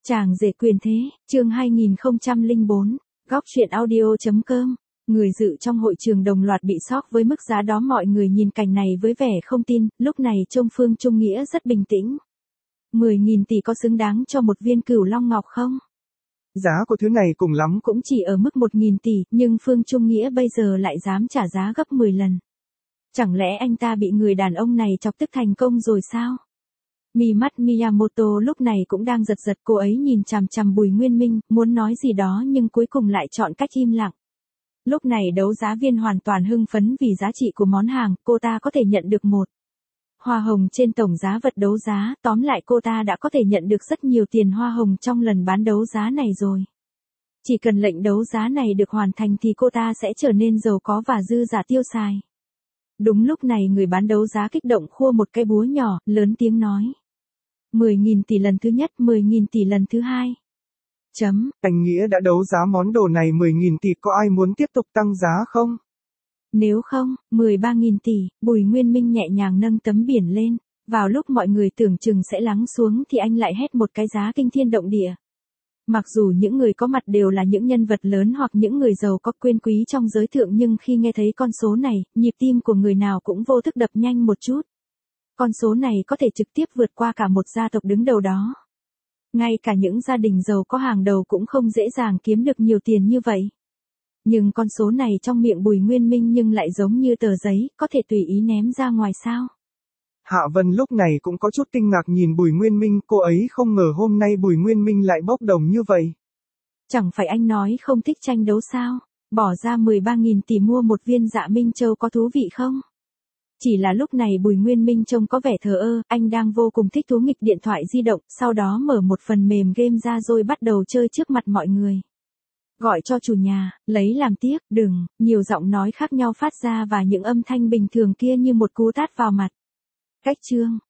Chàng rể quyền thế, chương 2004, góc truyện audio.com. Người dự trong hội trường đồng loạt bị sốc với mức giá đó, mọi người nhìn cảnh này với vẻ không tin, lúc này trông Phương Trung Nghĩa rất bình tĩnh. 10.000 tỷ có xứng đáng cho một viên cửu long ngọc không? Giá của thứ này cùng lắm Cũng chỉ ở mức 1.000 tỷ, nhưng Phương Trung Nghĩa bây giờ lại dám trả giá gấp 10 lần. Chẳng lẽ anh ta bị người đàn ông này chọc tức thành công rồi sao? Mi mắt Miyamoto lúc này cũng đang giật giật, cô ấy nhìn chằm chằm Bùi Nguyên Minh, muốn nói gì đó nhưng cuối cùng lại chọn cách im lặng. Lúc này đấu giá viên hoàn toàn hưng phấn vì giá trị của món hàng, cô ta có thể nhận được một hoa hồng trên tổng giá vật đấu giá, tóm lại cô ta đã có thể nhận được rất nhiều tiền hoa hồng trong lần bán đấu giá này rồi. Chỉ cần lệnh đấu giá này được hoàn thành thì cô ta sẽ trở nên giàu có và dư giả tiêu xài. Đúng lúc này người bán đấu giá kích động khua một cái búa nhỏ, lớn tiếng nói. 10.000 tỷ lần thứ nhất, 10.000 tỷ lần thứ hai. Anh Nghĩa đã đấu giá món đồ này 10.000 tỷ, có ai muốn tiếp tục tăng giá không? Nếu không, 13.000 tỷ, Bùi Nguyên Minh nhẹ nhàng nâng tấm biển lên. Vào lúc mọi người tưởng chừng sẽ lắng xuống thì anh lại hét một cái giá kinh thiên động địa. Mặc dù những người có mặt đều là những nhân vật lớn hoặc những người giàu có quyền quý trong giới thượng, nhưng khi nghe thấy con số này, nhịp tim của người nào cũng vô thức đập nhanh một chút. Con số này có thể trực tiếp vượt qua cả một gia tộc đứng đầu đó. Ngay cả những gia đình giàu có hàng đầu cũng không dễ dàng kiếm được nhiều tiền như vậy. Nhưng con số này trong miệng Bùi Nguyên Minh nhưng lại giống như tờ giấy, có thể tùy ý ném ra ngoài sao? Hạ Vân lúc này cũng có chút kinh ngạc nhìn Bùi Nguyên Minh, cô ấy không ngờ hôm nay Bùi Nguyên Minh lại bốc đồng như vậy. Chẳng phải anh nói không thích tranh đấu sao? Bỏ ra 13.000 tỷ mua một viên Dạ Minh Châu có thú vị không? Chỉ là lúc này Bùi Nguyên Minh trông có vẻ thờ ơ, anh đang vô cùng thích thú nghịch điện thoại di động, sau đó mở một phần mềm game ra rồi bắt đầu chơi trước mặt mọi người. Gọi cho chủ nhà, lấy làm tiếc, đừng, nhiều giọng nói khác nhau phát ra và những âm thanh bình thường kia như một cú tát vào mặt. Cách chương,